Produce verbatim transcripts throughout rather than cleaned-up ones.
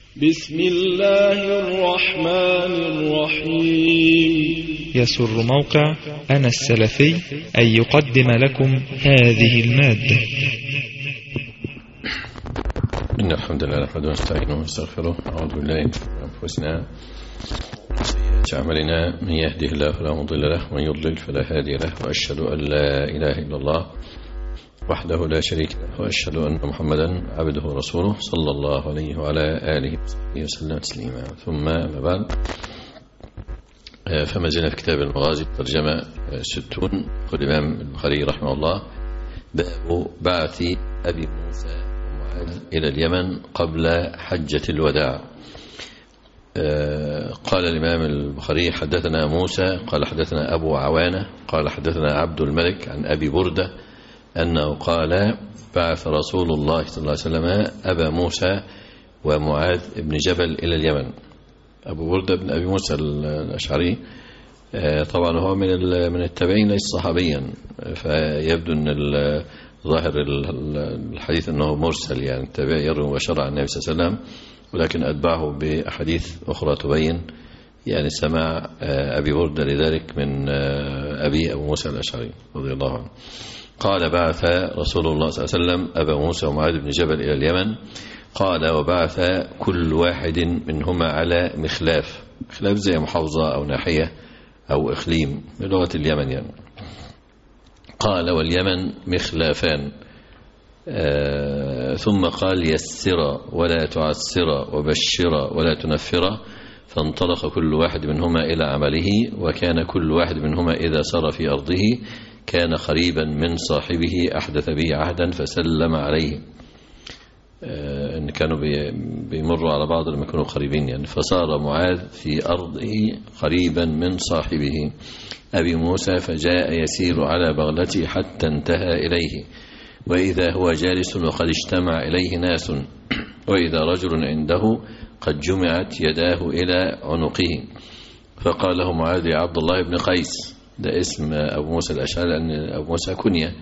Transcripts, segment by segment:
بسم الله الرحمن الرحيم. يسر موقع أنا السلفي أن يقدم لكم هذه المادة. إن الحمد لله نحمده ونستعينه ونستغفره، أعوذ بالله من أنفسنا وسيئات أعمالنا، من يهده الله فلا مضل له ومن يضلل فلا هادي له، وأشهد أن لا إله إلا الله وحده لا شريك له، وأشهد أن محمدا عبده ورسوله صلى الله عليه وعلى آله وسلم تسليما. ثم أما بعد، فما زلنا في كتاب المغازي ترجمة ستون الإمام البخاري رحمه الله، باب بعث أبي موسى ومعاذ إلى اليمن قبل حجة الوداع. قال الإمام البخاري: حدثنا موسى قال حدثنا أبو عوانة قال حدثنا عبد الملك عن أبي بردة أنه قال: بعث رسول الله صلى الله عليه وسلم أبا موسى ومعاذ بن جبل إلى اليمن. أبو بردة بن أبي موسى الأشعري طبعا هو من من التابعين، ليس صحابيا، فيبدو أن ظاهر الحديث أنه مرسل، يعني التابعي يروي وشرع النبي صلى الله عليه وسلم، ولكن أتبعه بأحاديث أخرى تبين يعني سماع أبي بردة لذلك من أبي أبو موسى الأشعري رضي الله عنه. قال: بعث رسول الله صلى الله عليه وسلم أبا موسى ومعاذ بن جبل إلى اليمن. قال: وبعث كل واحد منهما على مخلاف. مخلاف زي محافظة أو ناحية أو إقليم بلغة اليمن يعني. قال: واليمن مخلافان. آه ثم قال: يسر ولا تعسر وبشر ولا تنفر. فانطلق كل واحد منهما إلى عمله، وكان كل واحد منهما إذا سار في أرضه كان قريبا من صاحبه أحدث به عهدا فسلم عليه. آه إن كانوا بيمروا على بعض لما كانوا قريبين يعني. فصار معاذ في أرضه قريبا من صاحبه أبي موسى، فجاء يسير على بغلته حتى انتهى إليه، وإذا هو جالس وقد اجتمع إليه ناس، وإذا رجل عنده قد جمعت يداه إلى عنقه. فقال له معاذ: يا عبد الله بن قيس، ده اسم أبو موسى الأشعري لأن أبو موسى كنية،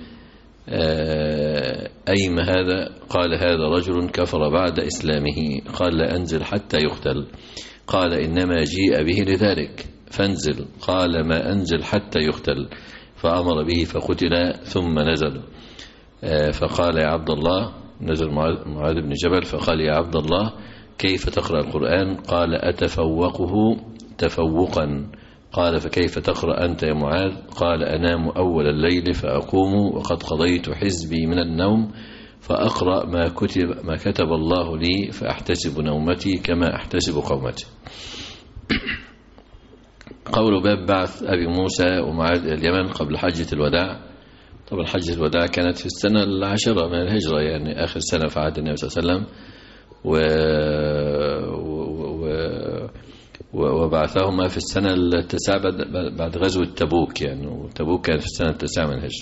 أيما هذا؟ قال: هذا رجل كفر بعد إسلامه. قال: لا أنزل حتى يقتل. قال: إنما جيء به لذلك فانزل. قال: ما أنزل حتى يقتل. فأمر به فقتل ثم نزل. فقال: يا عبد الله، نزل معاذ بن جبل، فقال: يا عبد الله، كيف تقرأ القرآن؟ قال: أتفوقه تفوقا. قال: فكيف تقرأ أنت يا معاذ؟ قال: أنام أول الليل فأقوم وقد قضيت حزبي من النوم، فأقرأ ما كتب, ما كتب الله لي، فأحتسب نومتي كما أحتسب قومتي. قول باب بعث أبي موسى ومعاذ اليمن قبل حجة الوداع. طبعا حجة الوداع كانت في السنة العاشرة من الهجرة، يعني آخر سنة في عهد النبي صلى الله عليه وسلم، و... و... و... وبعثهما في السنة التاسعة بعد غزوة تبوك، يعني وتبوك كانت في السنة التاسعة من الهجرة.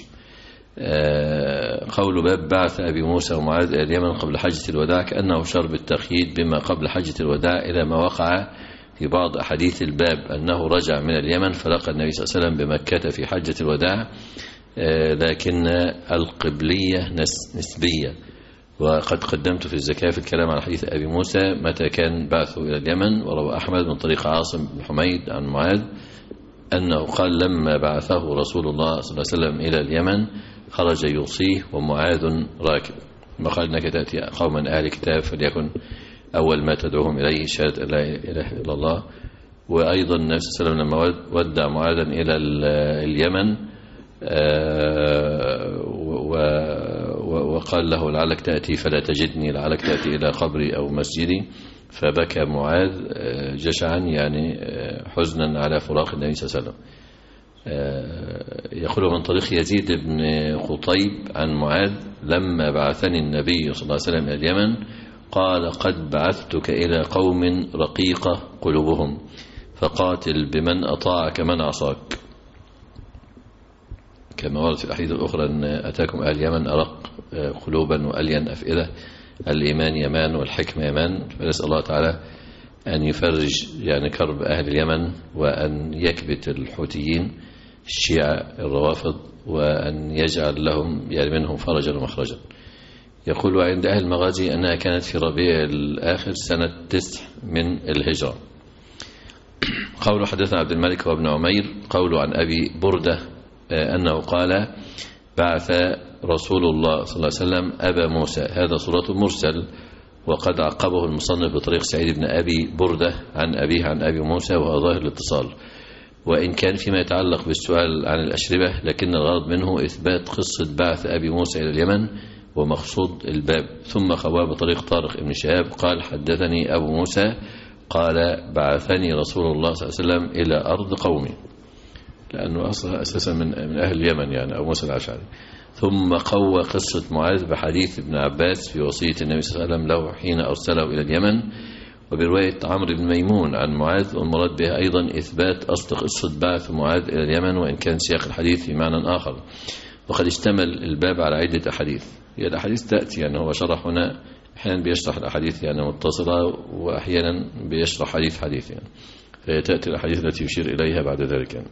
قول باب بعث أبي موسى ومعاذ اليمن قبل حجة الوداع، كأنه شرب التقييد بما قبل حجة الوداع، إلى ما وقع في بعض أحاديث الباب أنه رجع من اليمن فلقى النبي صلى الله عليه وسلم بمكة في حجة الوداع، لكن القبلية نسبية. وقد قدمت في الزكاة في الكلام على حديث أبي موسى متى كان بعثه إلى اليمن، وروى أحمد من طريق عاصم بن حميد عن معاذ أنه قال: لما بعثه رسول الله صلى الله عليه وسلم إلى اليمن خرج يوصيه ومعاذ راكب. وقال: إنك تأتي قوما أهل كتاب فليكن أول ما تدعوهم إليه شهادة لا إله إلا الله. وأيضا النبي صلى الله عليه وسلم لما ودع معاذا إلى اليمن وقال له: لعلك تأتي فلا تجدني، لعلك تأتي إلى قبري أو مسجدي. فبكى معاذ جشعا، يعني حزنا على فراق النبي صلى الله عليه وسلم. يقول من طريق يزيد بن قطيب عن معاذ: لما بعثني النبي صلى الله عليه وسلم إلى اليمن قال: قد بعثتك إلى قوم رقيقة قلوبهم، فقاتل بمن أطاعك من عصاك. كما ورد في الأحاديث الأخرى أن أتاكم أهل اليمن أرق قلوبا وألين أفئدة، الإيمان يمان والحكمة يمان. فنسأل الله تعالى أن يفرج يعني كرب أهل اليمن، وأن يكبت الحوثيين الشيعة الروافض، وأن يجعل لهم يعني منهم فرجا ومخرجا. يقول عند أهل المغازي أنها كانت في ربيع الآخر سنة تسع من الهجرة. قول حدثنا عبد الملك وابن عمير قول عن أبي بردة أنه قال بعث رسول الله صلى الله عليه وسلم أبا موسى. هذا صورة مرسل، وقد عقبه المصنف بطريق سعيد بن أبي بردة عن أبيه عن أبي موسى، وهو ظاهر الاتصال، وإن كان فيما يتعلق بالسؤال عن الأشربة، لكن الغرض منه إثبات قصة بعث أبي موسى إلى اليمن ومقصود الباب. ثم خبر بطريق طارق بن شهاب قال حدثني أبو موسى قال بعثني رسول الله صلى الله عليه وسلم إلى أرض قومي، لأنه أصلا أساسا من, من أهل اليمن يعني أبو موسى الأشعري. ثم قوى قصة معاذ بحديث ابن عباس في وصية النبي صلى الله عليه وسلم له حين أرسله إلى اليمن، وبرواية عمرو بن ميمون عن معاذ، والمراد بها أيضا إثبات أصل قصة بعث معاذ إلى اليمن، وإن كان سياق الحديث في معنى آخر. وقد اشتمل الباب على عدة أحاديث، هي الأحاديث تأتي يعني هو شرح هنا أحيانا بيشرح الأحاديث يعني متصلة، وأحيانا بيشرح حديث حديث يعني، فهي تأتي الأحاديث التي يشير إليها بعد ذلك يعني.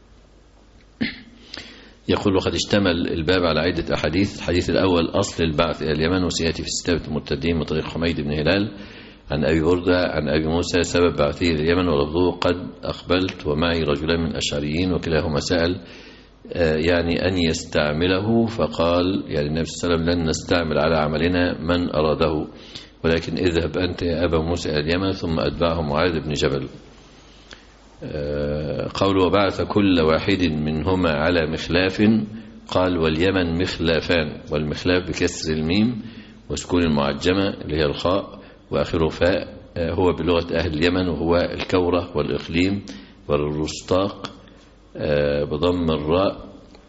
يقول وقد اشتمل الباب على عدة أحاديث. الحديث الأول أصل البعث إلى اليمن، وسيأتي في ستة المرتدين من طريق حميد بن هلال عن أبي بردة عن أبي موسى سبب بعثه إلى اليمن، ولفظه قد أقبلت ومعي رجلان من الأشعريين، وكلاهما سأل يعني أن يستعمله، فقال يعني النبي صلى الله عليه وسلم لن نستعمل على عملنا من أراده، ولكن اذهب أنت يا أبا موسى إلى اليمن. ثم أتبعه معاذ بن جبل. قول وبعث كل واحد منهما على مخلاف، قال واليمن مخلافان، والمخلاف بكسر الميم وسكون المعجمة اللي هي الخاء وآخره فاء، هو بلغة أهل اليمن، وهو الكورة والإقليم والرستاق بضم الراء.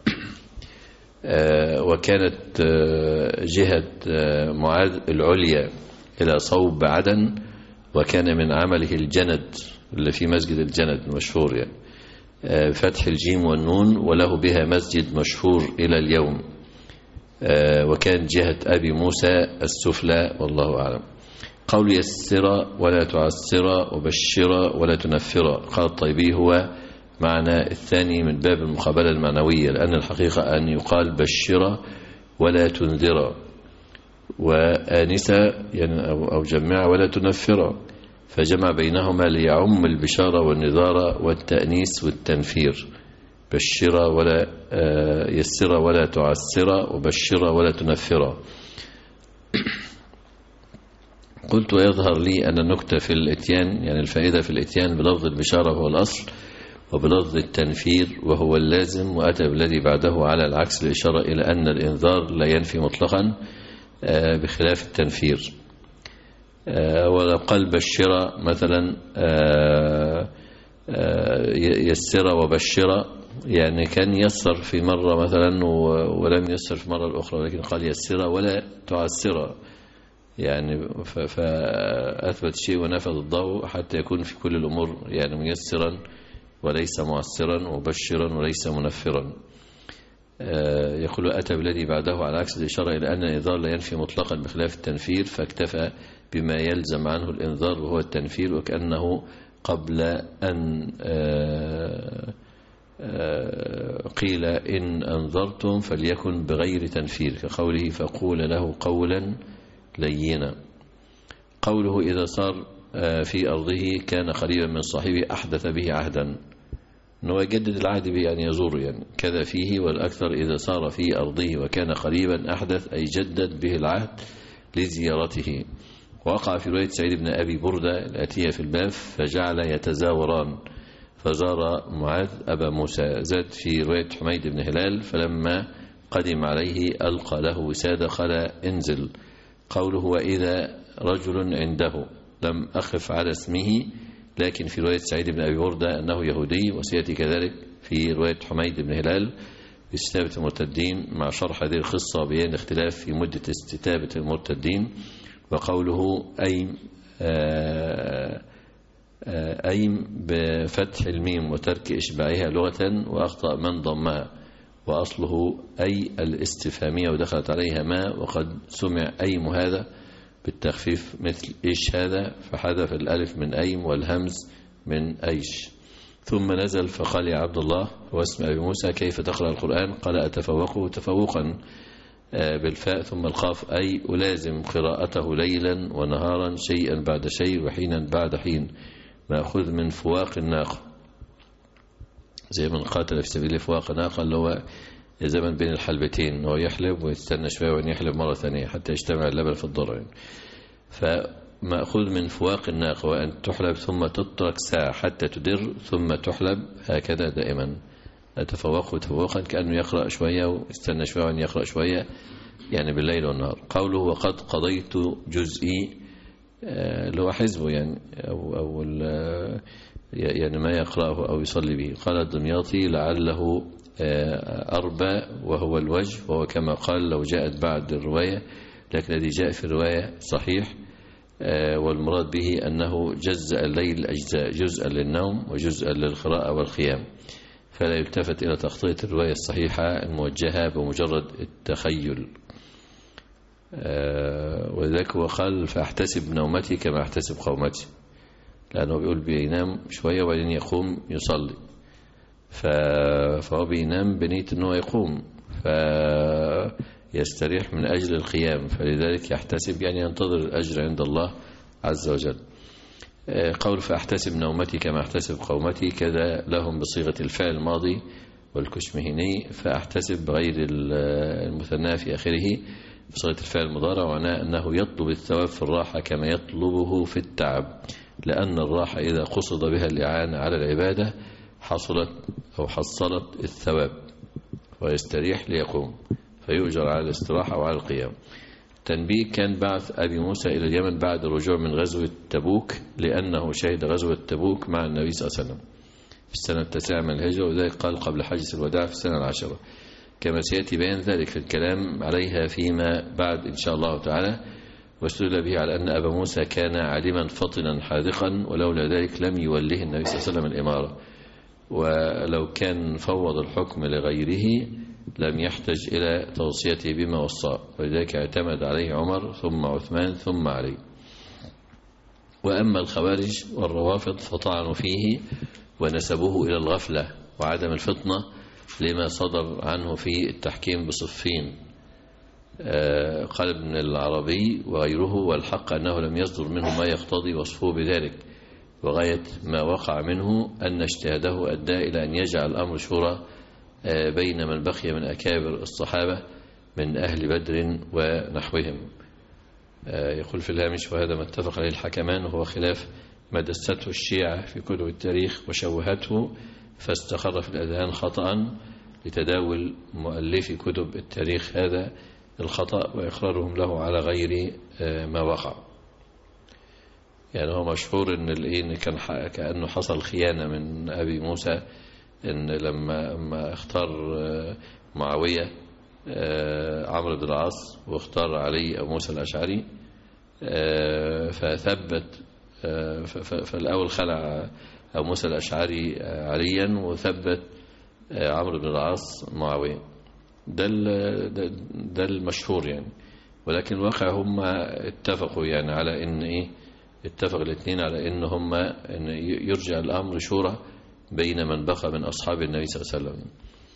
وكانت جهة معاذ العليا إلى صوب عدن، وكان من عمله الجند اللي في مسجد الجند المشهور يعني فتح الجيم والنون، وله بها مسجد مشهور إلى اليوم. وكان جهة أبي موسى السفلى والله أعلم. قول يسر ولا تعسر وبشر ولا تنفر، قال الطيبي هو معنى الثاني من باب المقابلة المعنوية، لأن الحقيقة أن يقال بشر ولا تنذر، وآنس يعني أو جمع ولا تنفر، فجمع بينهما ليعم البشارة والنذارة والتأنيس والتنفير. بشر ولا يسر ولا تعسر وبشر ولا تنفر. قلت ويظهر لي أن النكتة في الإتيان يعني الفائدة في الإتيان بلفظ البشارة هو الأصل، وبلفظ التنفير وهو اللازم، وأتى بالذي بعده على العكس الإشارة إلى أن الإنذار لا ينفي مطلقا بخلاف التنفير. ولو قال بشر مثلا يسر وبشر يعني كان يسر في مرة مثلا ولم يسر في مرة الأخرى، ولكن قال يسر ولا تعسر يعني فأثبت شيء ونفذ الضوء حتى يكون في كل الأمور يعني ميسرا وليس معسرا وبشرا وليس منفرا. يقول أتى بالذي بعده على عكس الإشارة إلى أن الإنذار لا ينفي مطلقا بخلاف التنفير، فاكتفى بما يلزم عنه الإنذار وهو التنفير، وكأنه قبل أن قيل إن أنذرتم فليكن بغير تنفير، كقوله فقول له قولا لينا. قوله إذا صار في أرضه كان قريبا من صاحبه أحدث به عهدا، أنه يجدد العهد به يعني يزور يعني كذا فيه، والأكثر إذا صار في أرضه وكان قريبا أحدث أي جدد به العهد لزيارته. وقع في رواية سعيد بن أبي بردة الآتية في الباب فجعل يتزاوران، فزار معاذ أبا موسى. زاد في رواية حميد بن هلال فلما قدم عليه ألقى له وسادة قال انزل. قوله وإذا رجل عنده لم أخف على اسمه، لكن في رواية سعيد بن أبي بردة أنه يهودي، وسيأتي كذلك في رواية حميد بن هلال باستتابة المرتدين مع شرح هذه القصة وبيان الاختلاف في مدة استتابة المرتدين. وقوله أيم أيم بفتح الميم وترك إشباعها لغة، وأخطأ من ضمها، وأصله أي الاستفهامية ودخلت عليها ما، وقد سمع أيم هذا بالتخفيف مثل إيش هذا، فحذف الألف من أيم والهمز من أيش. ثم نزل فقال يا عبد الله، هو اسم أبي موسى، كيف تقرأ القرآن؟ قال أتفوقه تفوقا بالفاء ثم القاف، أي ألازم قراءته ليلا ونهارا شيئا بعد شيء وحينا بعد حين، مأخوذ من فواق الناقة، زي من قاتل في سبيل فواق الناقة اللي هو زمن بين الحلبتين، هو يحلب ويستنى شوية وين يحلب مرة ثانية حتى يجتمع اللبن في الضرع. فمأخوذ من فواق الناقة، وأن تحلب ثم تترك ساعة حتى تدر ثم تحلب، هكذا دائما تفوقه تفوقا، كأنه يقرأ شوية ويستنى شوية وأن يقرأ شوية، يعني بالليل والنهار. قوله وقد قضيت جزئي اللي هو حزبه يعني، أو, أو يعني ما يقرأه أو يصلي به. قال الدمياطي لعله أربى وهو الوجه، وهو كما قال لو جاءت بعد الرواية، لكن الذي جاء في الرواية صحيح، والمراد به أنه جزء الليل أجزاء، جزءا للنوم وجزءا للقراءة والقيام، فلا يلتفت إلى تغطية الرواية الصحيحة الموجهة بمجرد التخيل. وذلك هو قال فأحتسب نومتي كما أحتسب قومتي، لأنه بيقول بينام شوية وبعدين يقوم يصلي، فهو بينام بنية أنه يقوم فيستريح من أجل القيام، فلذلك يحتسب يعني ينتظر الأجر عند الله عز وجل. قول فأحتسب نومتي كما أحتسب قومتي كذا لهم بصيغة الفعل الماضي والكشمهني، فأحتسب بغير المثنى في آخره بصيغة الفعل المضارع، وعناه أنه يطلب الثواب في الراحة كما يطلبه في التعب، لأن الراحة إذا قصد بها الإعانة على العبادة حصلت أو حصلت الثواب، ويستريح ليقوم فيؤجر على الاستراحة وعلى القيام. تنبيه كان بعث أبي موسى إلى اليمن بعد الرجوع من غزوة تبوك، لأنه شهد غزوة تبوك مع النبي صلى الله عليه وسلم في السنة التاسعة من الهجرة، وذلك قال قبل حجة الوداع في السنة العاشرة، كما سيأتي بيان ذلك في الكلام عليها فيما بعد إن شاء الله تعالى. واستدل به على أن أبا موسى كان عالما فطنا حاذقا، ولولا ذلك لم يوله النبي صلى الله عليه وسلم الإمارة، ولو كان فوض الحكم لغيره لم يحتج إلى توصيته بما وصاه، ولذلك اعتمد عليه عمر ثم عثمان ثم علي. وأما الخوارج والروافض فطعنوا فيه ونسبوه إلى الغفلة وعدم الفطنة لما صدر عنه في التحكيم بصفين. قال ابن العربي وغيره والحق أنه لم يصدر منه ما يقتضي وصفه بذلك، وغاية ما وقع منه أن اجتهاده أدى إلى أن يجعل الأمر شورى بين من بقي من أكابر الصحابة من أهل بدر ونحوهم. يقول في الهامش وهذا ما اتفق عليه الحكمان، وهو خلاف ما دسته الشيعة في كتب التاريخ وشوهته فاستقر في الأذهان خطأ لتداول مؤلفي كتب التاريخ هذا الخطأ وإقرارهم له على غير ما وقع. يعني هو مشهور إن كان كأنه حصل خيانة من أبي موسى، إن لما اختار معاوية عمرو بن العاص واختار علي أبو موسى الأشعري، فثبت فالأول خلع أبو موسى الأشعري عليا وثبت عمرو بن العاص معاوية. ده ده المشهور يعني، ولكن الواقع هم اتفقوا يعني على إن إيه اتفق الاثنين على إن هم إن يرجع الأمر شورى بين من بقى من أصحاب النبي صلى الله عليه وسلم.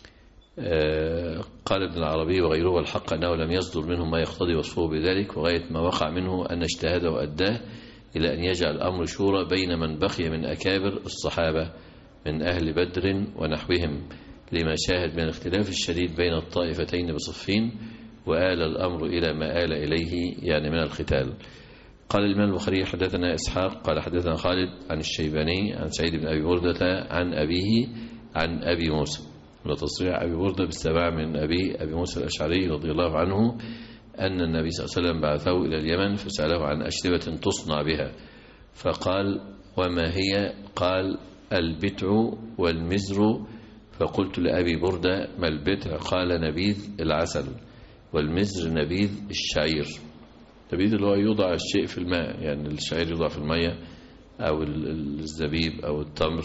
قال ابن العربي وغيره والحق أنه لم يصدر منهم ما يقتضي وصفه بذلك، وغاية ما وقع منه أن اجتهد وأداه إلى أن يجعل الأمر شورى بين من بقي من أكابر الصحابة من أهل بدر ونحوهم، لما شاهد من الاختلاف الشديد بين الطائفتين بصفين، وآل الأمر إلى ما آل إليه يعني من القتال. قال الإمام البخاري حدثنا إسحاق قال حدثنا خالد عن الشيباني عن سعيد بن أبي بردة عن أبيه عن أبي موسى، وتصريح أبي بردة بالسبع من أبي أبي موسى الأشعري رضي الله عنه أن النبي صلى الله عليه وسلم بعثه إلى اليمن فسأله عن أشربة تصنع بها، فقال وما هي؟ قال البتع والمزر. فقلت لأبي بردة ما البتع؟ قال نبيذ العسل، والمزر نبيذ الشعير. نبيذ اللي هو يوضع الشيء في الماء، يعني الشعير يوضع في المية أو الزبيب أو التمر.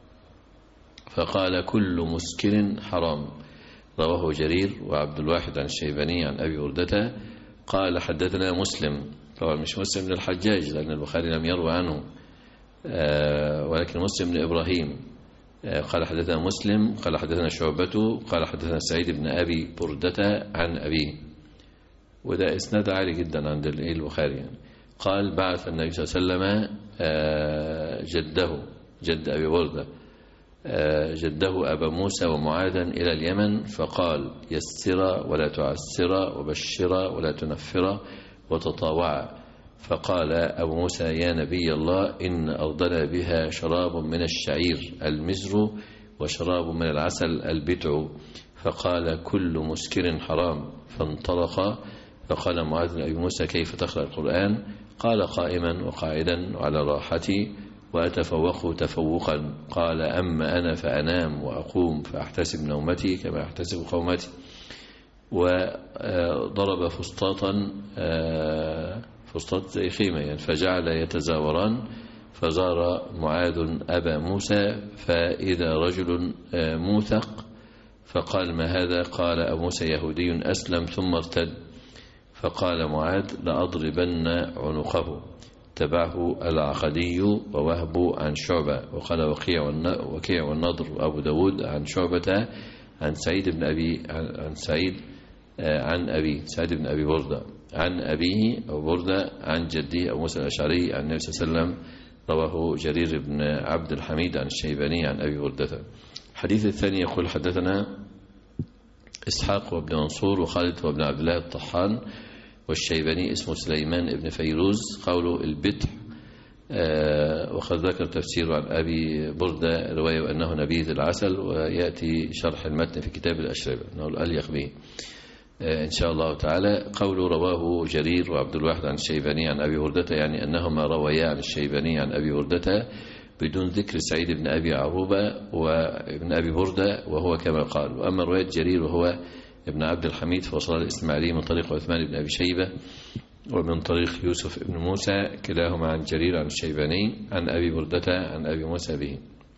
فقال كل مسكر حرام. رواه جرير وعبد الواحد عن الشيباني عن أبي بردة قال حدثنا مسلم، طبعا مش مسلم بن الحجاج لأن البخاري لم يروي عنه، ولكن مسلم بن إبراهيم قال حدثنا مسلم قال حدثنا شعبة قال حدثنا سعيد بن أبي بردة عن أبيه. وده إسناد عالي جدا عند البخاري يعني. قال بعث النبي صلى الله عليه وسلم جده جد أبي بردة جده أبا موسى ومعاذا إلى اليمن، فقال يسرا ولا تعسرا وبشرا ولا تنفرا وتطاوعا. فقال أبو موسى يا نبي الله إن أرضنا بها شراب من الشعير المزر وشراب من العسل البتع. فقال كل مسكر حرام. فانطلق. فقال معاذ لأبي موسى كيف تقرأ القرآن؟ قال قائما وقاعدا وعلى راحتي وأتفوق تفوقا. قال أما أنا فأنام وأقوم فأحتسب نومتي كما أحتسب قومتي. وضرب فسطاطا فسطاط زي خيمة يعني، فجعل يتزاوران. فزار معاذ أبا موسى فإذا رجل موثق، فقال ما هذا؟ قال أبو موسى يهودي أسلم ثم ارتد. فقال معاذ لأضربن عنقه. تبعه العقدي ووهب عن شعبة. وقال وكيع والنضر وأبو داود عن شعبة عن سعيد بن أبي عن سعيد عن أبي سعيد بن أبي بردة عن أبيه أو بردة عن جده أبو موسى الأشعري عن النبي صلى الله عليه وسلم. رواه جرير بن عبد الحميد عن الشيباني عن أبي بردة. الحديث الثاني يقول حدثنا إسحاق وابن منصور وخالد وابن عبد الله الطحان والشيباني اسمه سليمان ابن فيروز قوله البتح. آه وقد ذكر تفسير عن أبي بردة رواية وأنه نبيذ العسل، ويأتي شرح المتن في كتاب الأشربة أنه الأليق به آه إن شاء الله تعالى. قوله رواه جرير وعبد الواحد عن الشيباني عن أبي بردة يعني أنهما روايا عن الشيباني عن أبي بردة بدون ذكر سعيد بن أبي عروبة وابن أبي بردة وهو كما قال. وأما رواية جرير وهو ابن عبد الحميد فوصل الإسماعيلي من طريق عثمان بن أبي شيبة ومن طريق يوسف بن موسى كلاهما عن جرير عن الشيباني عن أبي بردة عن أبي موسى به.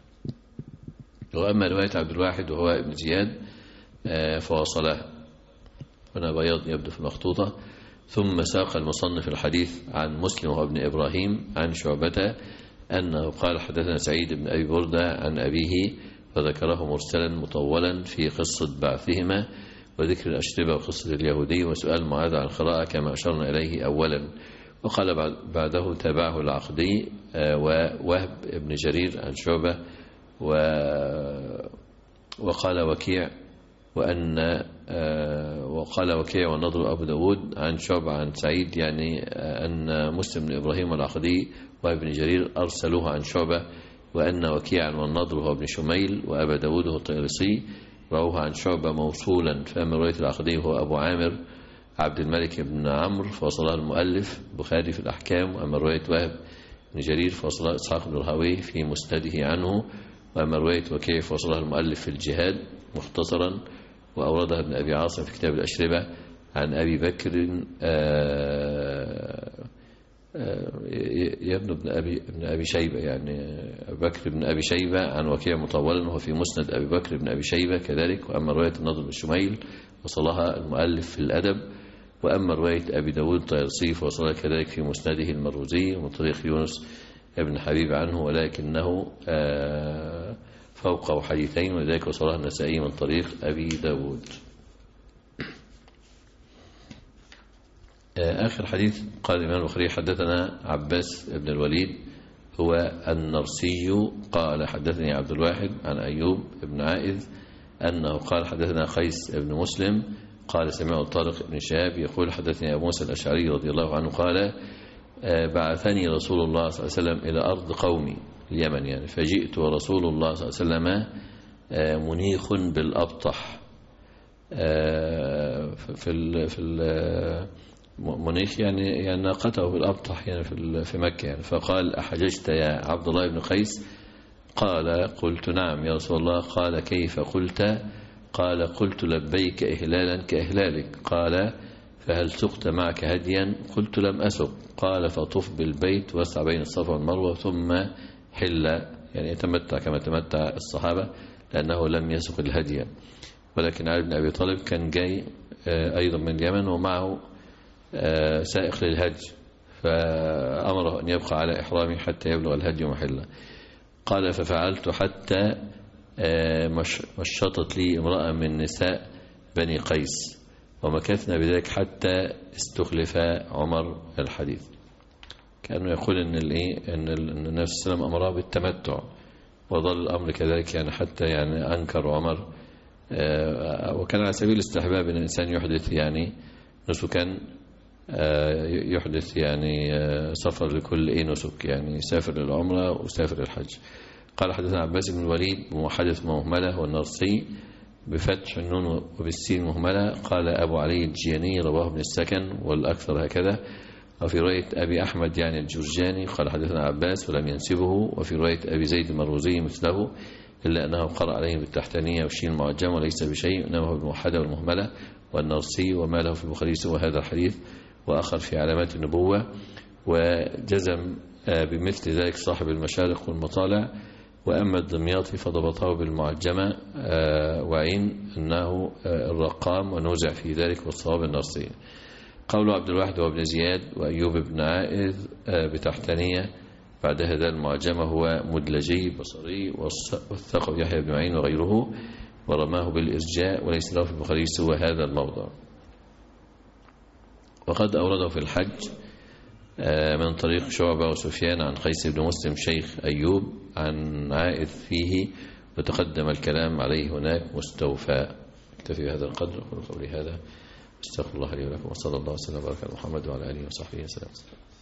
وأما رواية عبد الواحد وهو ابن زياد فوصلها. هنا بياض يبدو في المخطوطة. ثم ساق المصنف الحديث عن مسلم وابن إبراهيم عن شعبة أنه قال حدثنا سعيد بن أبي بردة عن أبيه، فذكره مرسلا مطولا في قصة بعثهما وذكر الأشربة وقصة اليهودي وسؤال معاذ عن القراءة كما أشرنا إليه أولا. وقال بعده تابعه العقدي ووهب بن جرير عن شعبة وقال وكيع وأن وقال وكيع والنضر أبو داود عن شعبة عن سعيد يعني أن مسلم بن إبراهيم والعقدي وابن جرير أرسلوه عن شعبة، وأن وكيعا والنضر هو ابن شميل وأبا داود هو الطيرسي رواه عن شعبة موصولا. فأما رواية العقدي هو أبو عامر عبد الملك بن عمرو فوصلها المؤلف البخاري في الأحكام. وأما رواية وهب بن جرير فوصلها إسحاق بن الراهوي في مسنده عنه. وأما رواية وكيع فوصلها المؤلف في الجهاد مختصرا، وأوردها ابن أبي عاصم في كتاب الأشربة عن أبي بكر آآ يا ابن ابن أبي ابن أبي شيبة يعني أبي بكر بن أبي شيبة عن وكيع مطولا وهو في مسند أبي بكر بن أبي شيبة كذلك. وأما رواية النضر بن شميل وصلها المؤلف في الأدب. وأما رواية أبي داود الطيرسي فوصلها كذلك في مسنده المروزي ومن طريق يونس ابن حبيب عنه، ولكنه فوقه حديثين ولذلك وصلها النسائي من طريق أبي داود. آخر حديث قال الإمام البخاري حدثنا عباس بن الوليد هو النرسي قال حدثني عبد الواحد عن أيوب بن عائذ أنه قال حدثنا قيس بن مسلم قال سمعت طارق بن شهاب يقول حدثني أبو موسى الأشعري رضي الله عنه قال بعثني رسول الله صلى الله عليه وسلم إلى أرض قومي اليمن يعني، فجئت ورسول الله صلى الله عليه وسلم منيخ بالأبطح في ال في ال منيخ يعني يعني ناقته بالأبطح يعني في في مكة يعني. فقال أحججت يا عبد الله بن قيس؟ قال قلت نعم يا رسول الله. قال كيف قلت؟ قال قلت لبيك إهلالا كإهلالك. قال فهل سقت معك هديا؟ قلت لم أسق. قال فطف بالبيت واسع بين الصفا والمروة ثم حل يعني يتمتع كما تمتع الصحابة لأنه لم يسق الهدي. ولكن علي بن أبي طالب كان جاي أيضا من اليمن ومعه سائق للهدي، فأمره أن يبقى على إحرامه حتى يبلغ الهدي محله. قال ففعلت حتى مشطت لي امرأة من نساء بني قيس ومكثنا بذلك حتى استخلف عمر الحديث. كأنه يقول إن الإيه إن النبي صلى الله عليه وسلم أمره بالتمتع، وظل الأمر كذلك يعني حتى يعني أنكر عمر. وكان على سبيل الاستحباب أن الإنسان يحدث يعني نسكا، يحدث يعني سفر لكل إيه نسك، يعني يسافر للعمرة ويسافر للحج. قال حدثنا عباس بن الوليد بمحدث مهملة والنرسي بفتح النون وبالسين مهملة. قال أبو علي الجياني رواه ابن السكن والأكثر هكذا. وفي رواية أبي أحمد يعني الجرجاني قال حدثنا عباس ولم ينسبه. وفي رواية أبي زيد المروزي مثله، إلا أنه قرأ عليه بالتحتانية والشين المعجمة وليس بشيء، إنما هو بالموحدة والمهملة والنرسي، وما له في البخاري سوى هذا الحديث وآخر في علامات النبوة. وجزم بمثل ذلك صاحب المشارق والمطالع. وأما الدمياطي فضبطه بالمعجمة وعين أنه الرقام ونوزع في ذلك، والصواب النرسي. قول عبد الواحد وابن زياد وأيوب بن عائذ بتحتانية بعد هذا المعجمة هو مدلجي بصري، والثقف يحيى بن معين وغيره، ورماه بالإرجاء وليس له في البخاري سوى هذا الموضع. وقد أورده في الحج من طريق شعبة وسفيان عن قيس بن مسلم شيخ أيوب عن عائذ فيه، وتقدم الكلام عليه هناك مستوفى. اكتفي بهذا القدر. أقول قولي هذا، استغفر الله لي ولكم، وصلى الله وسلم وبارك على محمد وعلى آله وصحبه وسلم.